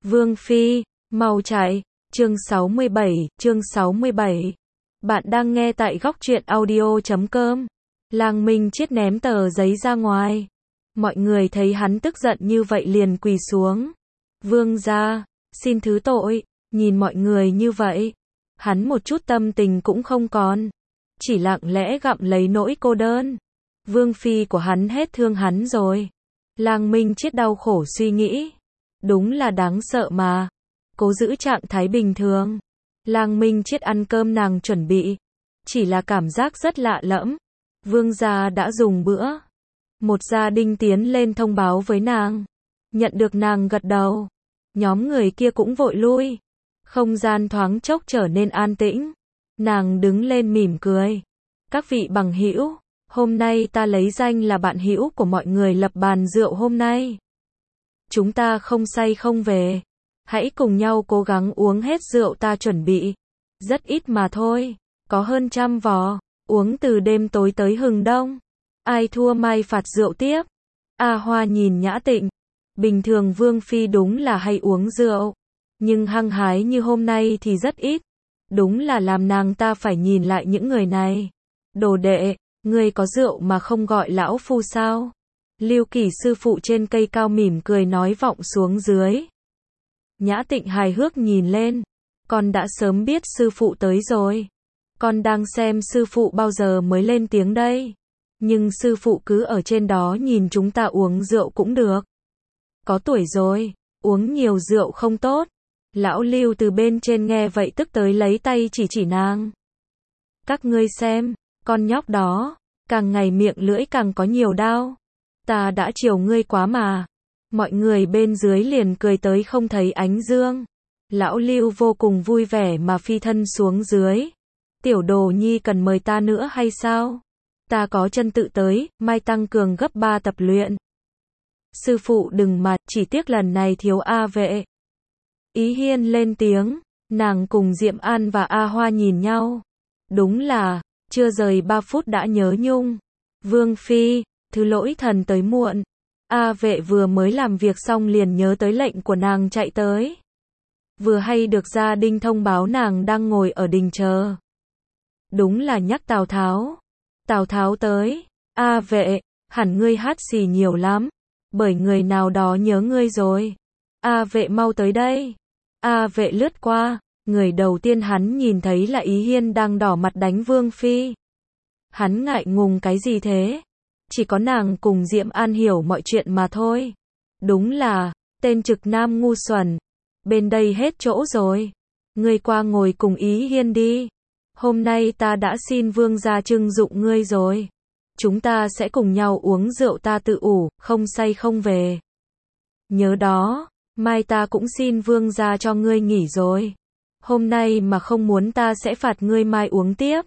Vương Phi, mau chạy. Chương 67. Bạn đang nghe tại góc truyện audio.com. Lang Minh Chiết ném tờ giấy ra ngoài. Mọi người thấy hắn tức giận như vậy liền quỳ xuống. Vương gia, xin thứ tội. Nhìn mọi người như vậy, hắn một chút tâm tình cũng không còn, chỉ lặng lẽ gặm lấy nỗi cô đơn. Vương Phi của hắn hết thương hắn rồi. Lang Minh Chiết đau khổ suy nghĩ. Đúng là đáng sợ mà. Cố giữ trạng thái bình thường. Lang Minh Chiết ăn cơm nàng chuẩn bị. Chỉ là cảm giác rất lạ lẫm. Vương gia đã dùng bữa. Một gia đình tiến lên thông báo với nàng. Nhận được nàng gật đầu. Nhóm người kia cũng vội lui. Không gian thoáng chốc trở nên an tĩnh. Nàng đứng lên mỉm cười. Các vị bằng hữu, hôm nay ta lấy danh là bạn hữu của mọi người lập bàn rượu hôm nay. Chúng ta không say không về. Hãy cùng nhau cố gắng uống hết rượu ta chuẩn bị. Rất ít mà thôi. Có hơn 100 vò. Uống từ đêm tối tới hừng đông. Ai thua mai phạt rượu tiếp. A Hoa nhìn Nhã Tịnh. Bình thường Vương Phi đúng là hay uống rượu. Nhưng hăng hái như hôm nay thì rất ít. Đúng là làm nàng ta phải nhìn lại những người này. Đồ đệ, ngươi có rượu mà không gọi lão phu sao? Lưu Kỳ sư phụ trên cây cao mỉm cười nói vọng xuống dưới. Nhã Tịnh hài hước nhìn lên. Con đã sớm biết sư phụ tới rồi. Con đang xem sư phụ bao giờ mới lên tiếng đây. Nhưng sư phụ cứ ở trên đó nhìn chúng ta uống rượu cũng được. Có tuổi rồi, uống nhiều rượu không tốt. Lão Lưu từ bên trên nghe vậy tức tới lấy tay chỉ nàng. Các ngươi xem, con nhóc đó, càng ngày miệng lưỡi càng có nhiều đau. Ta đã chiều ngươi quá mà. Mọi người bên dưới liền cười tới không thấy ánh dương. Lão Lưu vô cùng vui vẻ mà phi thân xuống dưới. Tiểu Đồ Nhi cần mời ta nữa hay sao? Ta có chân tự tới, mai tăng cường gấp 3 tập luyện. Sư phụ đừng mà, chỉ tiếc lần này thiếu A Vệ. Ý Hiên lên tiếng, nàng cùng Diệm An và A Hoa nhìn nhau. Đúng là, chưa rời 3 phút đã nhớ nhung. Vương Phi, thứ lỗi thần tới muộn. A Vệ vừa mới làm việc xong liền nhớ tới lệnh của nàng chạy tới. Vừa hay được gia đình thông báo nàng đang ngồi ở đình chờ. Đúng là nhắc Tào Tháo. Tào Tháo tới. A Vệ, hẳn ngươi hát xì nhiều lắm. Bởi người nào đó nhớ ngươi rồi. A Vệ mau tới đây. A Vệ lướt qua. Người đầu tiên hắn nhìn thấy là Ý Hiên đang đỏ mặt đánh Vương Phi. Hắn ngại ngùng cái gì thế? Chỉ có nàng cùng Diệm An hiểu mọi chuyện mà thôi. Đúng là, tên trực nam ngu xuẩn. Bên đây hết chỗ rồi. Ngươi qua ngồi cùng Ý Hiên đi. Hôm nay ta đã xin vương gia trưng dụng ngươi rồi. Chúng ta sẽ cùng nhau uống rượu ta tự ủ, không say không về. Nhớ đó, mai ta cũng xin vương gia cho ngươi nghỉ rồi. Hôm nay mà không muốn ta sẽ phạt ngươi mai uống tiếp.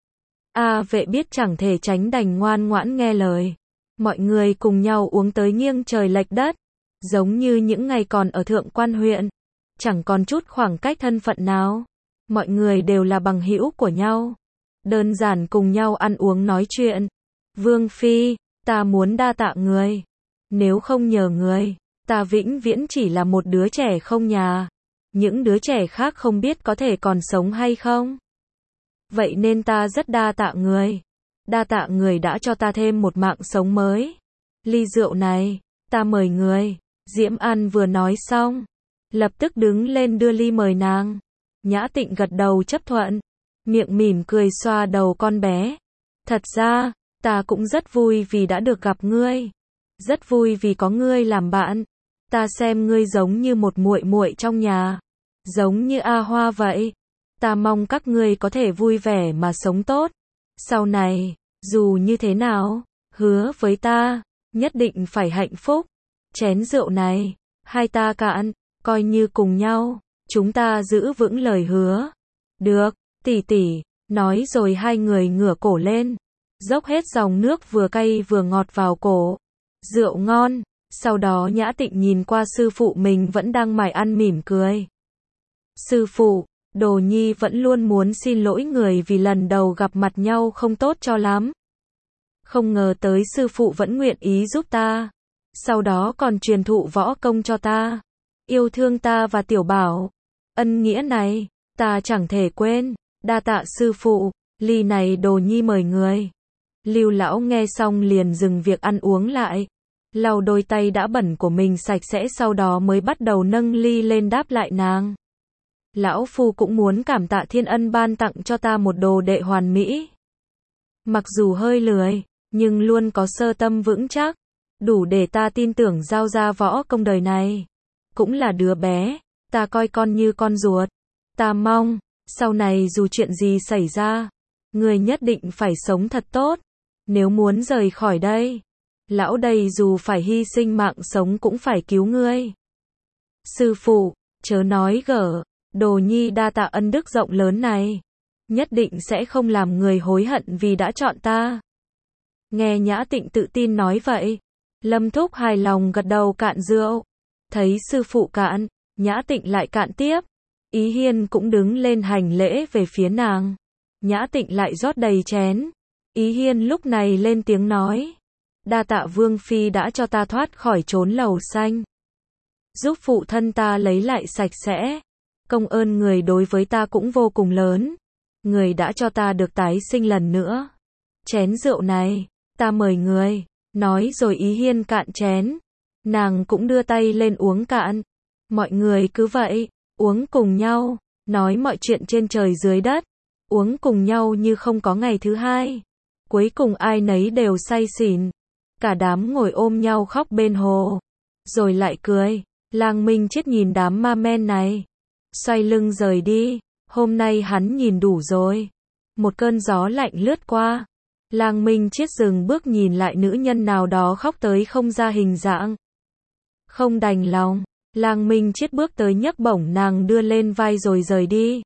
A Vệ biết chẳng thể tránh đành ngoan ngoãn nghe lời. Mọi người cùng nhau uống tới nghiêng trời lệch đất. Giống như những ngày còn ở Thượng Quan huyện. Chẳng còn chút khoảng cách thân phận nào. Mọi người đều là bằng hữu của nhau. Đơn giản cùng nhau ăn uống nói chuyện. Vương Phi, ta muốn đa tạ người. Nếu không nhờ người, ta vĩnh viễn chỉ là một đứa trẻ không nhà. Những đứa trẻ khác không biết có thể còn sống hay không. Vậy nên ta rất đa tạ người. Đa tạ người đã cho ta thêm một mạng sống mới. Ly rượu này, ta mời người. Diễm An vừa nói xong, lập tức đứng lên đưa ly mời nàng. Nhã Tịnh gật đầu chấp thuận. Miệng mỉm cười xoa đầu con bé. Thật ra, ta cũng rất vui vì đã được gặp ngươi. Rất vui vì có ngươi làm bạn. Ta xem ngươi giống như một muội muội trong nhà. Giống như A Hoa vậy. Ta mong các ngươi có thể vui vẻ mà sống tốt. Sau này, dù như thế nào, hứa với ta, nhất định phải hạnh phúc. Chén rượu này, hai ta cạn, coi như cùng nhau. Chúng ta giữ vững lời hứa. Được, tỷ tỷ, nói rồi hai người ngửa cổ lên. Dốc hết dòng nước vừa cay vừa ngọt vào cổ. Rượu ngon. Sau đó Nhã Tịnh nhìn qua sư phụ mình vẫn đang mải ăn mỉm cười. Sư phụ, Đồ Nhi vẫn luôn muốn xin lỗi người vì lần đầu gặp mặt nhau không tốt cho lắm. Không ngờ tới sư phụ vẫn nguyện ý giúp ta. Sau đó còn truyền thụ võ công cho ta. yêu thương ta và Tiểu Bảo. Ân nghĩa này, ta chẳng thể quên. Đa tạ sư phụ, ly này Đồ Nhi mời người. Lưu lão nghe xong liền dừng việc ăn uống lại, lau đôi tay đã bẩn của mình sạch sẽ, sau đó mới bắt đầu nâng ly lên đáp lại nàng. Lão phu cũng muốn cảm tạ thiên ân ban tặng cho ta một đồ đệ hoàn mỹ. Mặc dù hơi lười, nhưng luôn có sơ tâm vững chắc, đủ để ta tin tưởng giao ra võ công đời này. Cũng là đứa bé, ta coi con như con ruột. Ta mong, sau này dù chuyện gì xảy ra, người nhất định phải sống thật tốt. Nếu muốn rời khỏi đây, lão đây dù phải hy sinh mạng sống cũng phải cứu ngươi. Sư phụ, chớ nói gở, Đồ Nhi đa tạ ân đức rộng lớn này. Nhất định sẽ không làm người hối hận vì đã chọn ta. Nghe Nhã Tịnh tự tin nói vậy, Lâm Thúc hài lòng gật đầu cạn rượu. Thấy sư phụ cạn, Nhã Tịnh lại cạn tiếp. Ý Hiên cũng đứng lên hành lễ về phía nàng. Nhã Tịnh lại rót đầy chén. Ý Hiên lúc này lên tiếng nói. Đa tạ Vương Phi đã cho ta thoát khỏi chốn lầu xanh. Giúp phụ thân ta lấy lại sạch sẽ. Công ơn người đối với ta cũng vô cùng lớn. Người đã cho ta được tái sinh lần nữa. Chén rượu này, ta mời người. Nói rồi Ý Hiên cạn chén. Nàng cũng đưa tay lên uống cạn. Mọi người cứ vậy, uống cùng nhau, nói mọi chuyện trên trời dưới đất. Uống cùng nhau như không có ngày thứ hai. Cuối cùng ai nấy đều say xỉn. Cả đám ngồi ôm nhau khóc bên hồ. Rồi lại cười. Lang Minh Chết nhìn đám ma men này. Xoay lưng rời đi. Hôm nay hắn nhìn đủ rồi. Một cơn gió lạnh lướt qua. Lang Minh Chết dừng bước nhìn lại nữ nhân nào đó khóc tới không ra hình dạng. Không đành lòng, Lang Minh Chết bước tới nhấc bổng nàng đưa lên vai rồi rời đi.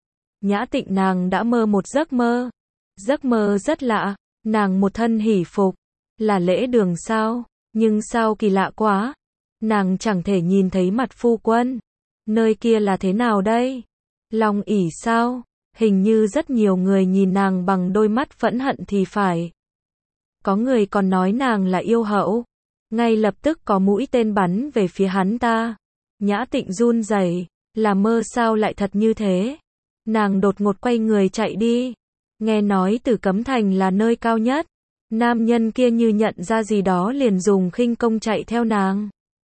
Nhã Tịnh nàng đã mơ một giấc mơ. Giấc mơ rất lạ, nàng một thân hỷ phục. Là lễ đường sao? Nhưng sao kỳ lạ quá. Nàng chẳng thể nhìn thấy mặt phu quân. Nơi kia là thế nào đây? Long ỷ sao? Hình như rất nhiều người nhìn nàng bằng đôi mắt phẫn hận thì phải. Có người còn nói nàng là yêu hậu. Ngay lập tức có mũi tên bắn về phía hắn ta. Nhã Tịnh run rẩy, là mơ sao lại thật như thế? Nàng đột ngột quay người chạy đi. Nghe nói Tử Cấm Thành là nơi cao nhất. Nam nhân kia như nhận ra gì đó liền dùng khinh công chạy theo nàng.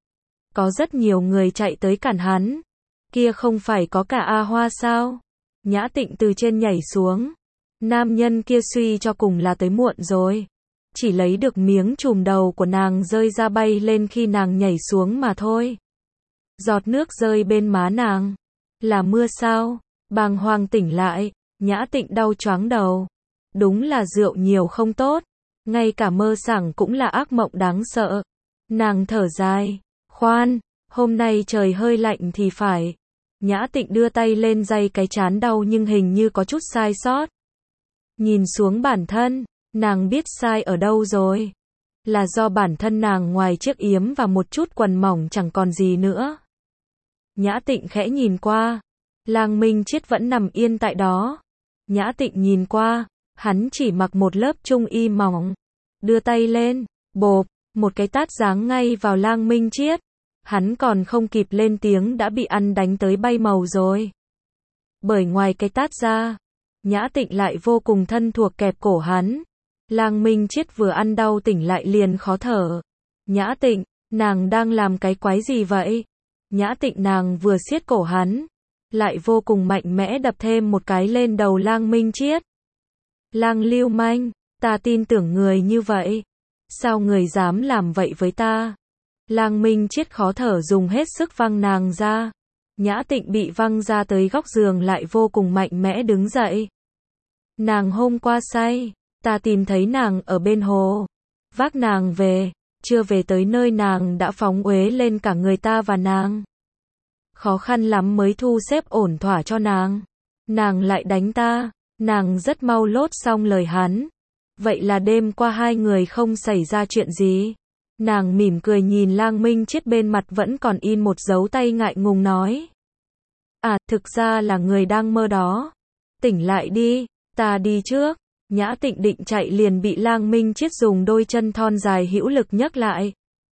Có rất nhiều người chạy tới cản hắn. Kia không phải có cả A Hoa sao? Nhã Tịnh từ trên nhảy xuống. Nam nhân kia suy cho cùng là tới muộn rồi. Chỉ lấy được miếng trùm đầu của nàng rơi ra bay lên khi nàng nhảy xuống mà thôi. Giọt nước rơi bên má nàng. Là mưa sao? Bàng hoàng tỉnh lại. Nhã Tịnh đau choáng đầu. Đúng là rượu nhiều không tốt. Ngay cả mơ sảng cũng là ác mộng đáng sợ. Nàng thở dài. Khoan, hôm nay trời hơi lạnh thì phải. Nhã Tịnh đưa tay lên day cái trán đau nhưng hình như có chút sai sót. Nhìn xuống bản thân, nàng biết sai ở đâu rồi. Là do bản thân nàng ngoài chiếc yếm và một chút quần mỏng chẳng còn gì nữa. Nhã Tịnh khẽ nhìn qua. Lang Minh Chết vẫn nằm yên tại đó. Nhã Tịnh nhìn qua, hắn chỉ mặc một lớp trung y mỏng. Đưa tay lên, bộp, một cái tát giáng ngay vào Lang Minh Chết. Hắn còn không kịp lên tiếng đã bị ăn đánh tới bay màu rồi. Bởi ngoài cái tát ra, Nhã Tịnh lại vô cùng thân thuộc kẹp cổ hắn. Lang Minh Chết vừa ăn đau tỉnh lại liền khó thở. Nhã Tịnh, nàng đang làm cái quái gì vậy? Nhã Tịnh nàng vừa siết cổ hắn, lại vô cùng mạnh mẽ đập thêm một cái lên đầu Lang Minh Chết. Lang lưu manh, ta tin tưởng người như vậy. Sao người dám làm vậy với ta? Lang Minh Chết khó thở dùng hết sức văng nàng ra. Nhã Tịnh bị văng ra tới góc giường lại vô cùng mạnh mẽ đứng dậy. Nàng hôm qua say, ta tìm thấy nàng ở bên hồ. Vác nàng về, chưa về tới nơi nàng đã phóng uế lên cả người ta và nàng. Khó khăn lắm mới thu xếp ổn thỏa cho nàng. Nàng lại đánh ta, nàng rất mau lốt xong lời hắn. Vậy là đêm qua hai người không xảy ra chuyện gì? Nàng mỉm cười nhìn Lang Minh Chết bên mặt vẫn còn in một dấu tay ngại ngùng nói. À, thực ra là người đang mơ đó. Tỉnh lại đi, ta đi trước. Nhã Tịnh định chạy liền bị Lang Minh Chết dùng đôi chân thon dài hữu lực nhấc lại.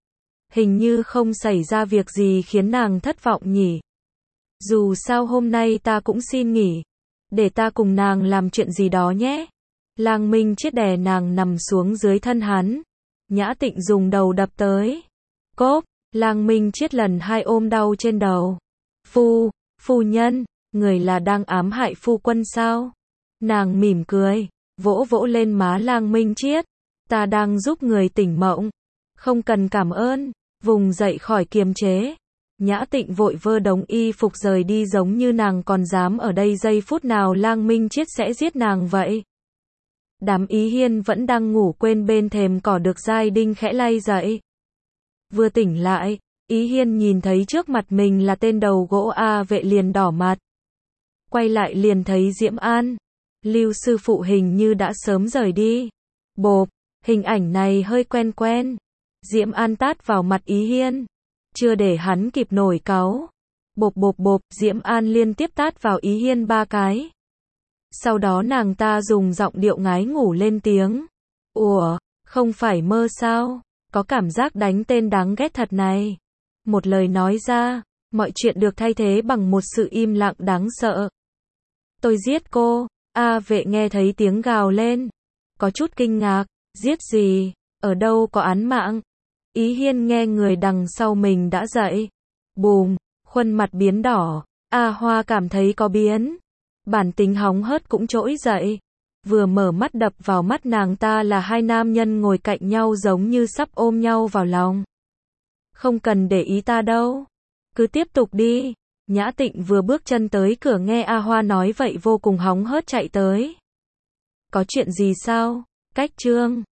Hình như không xảy ra việc gì khiến nàng thất vọng nhỉ. Dù sao hôm nay ta cũng xin nghỉ. Để ta cùng nàng làm chuyện gì đó nhé. Lang Minh Chiết đè nàng nằm xuống dưới thân hắn. Nhã Tịnh dùng đầu đập tới. Cốp, Lang Minh Chiết lần hai ôm đau trên đầu. Phu nhân, người là đang ám hại phu quân sao? Nàng mỉm cười, vỗ vỗ lên má Lang Minh Chiết. Ta đang giúp người tỉnh mộng. Không cần cảm ơn, vùng dậy khỏi kiềm chế. Nhã Tịnh vội vơ đống y phục rời đi giống như nàng còn dám ở đây giây phút nào Lang Minh Chiết sẽ giết nàng vậy. Đám Ý Hiên vẫn đang ngủ quên bên thềm cỏ được Giai Đinh khẽ lay dậy. Vừa tỉnh lại, Ý Hiên nhìn thấy trước mặt mình là tên đầu gỗ A Vệ liền đỏ mặt. Quay lại liền thấy Diễm An. Lưu sư phụ hình như đã sớm rời đi. Bộp, hình ảnh này hơi quen quen. Diễm An tát vào mặt Ý Hiên. Chưa để hắn kịp nổi cáu. Bộp bộp bộp, Diễm An liên tiếp tát vào Ý Hiên 3 cái. Sau đó nàng ta dùng giọng điệu ngái ngủ lên tiếng. Ủa, không phải mơ sao? Có cảm giác đánh tên đáng ghét thật này. Một lời nói ra, mọi chuyện được thay thế bằng một sự im lặng đáng sợ. Tôi giết cô. A Vệ nghe thấy tiếng gào lên. Có chút kinh ngạc. Giết gì? Ở đâu có án mạng? Ý Hiên nghe người đằng sau mình đã dậy. Bùm, khuôn mặt biến đỏ. A Hoa cảm thấy có biến. Bản tính hóng hớt cũng trỗi dậy. Vừa mở mắt đập vào mắt nàng ta là hai nam nhân ngồi cạnh nhau giống như sắp ôm nhau vào lòng. Không cần để ý ta đâu. Cứ tiếp tục đi. Nhã Tịnh vừa bước chân tới cửa nghe A Hoa nói vậy vô cùng hóng hớt chạy tới. Có chuyện gì sao? Cách Trương.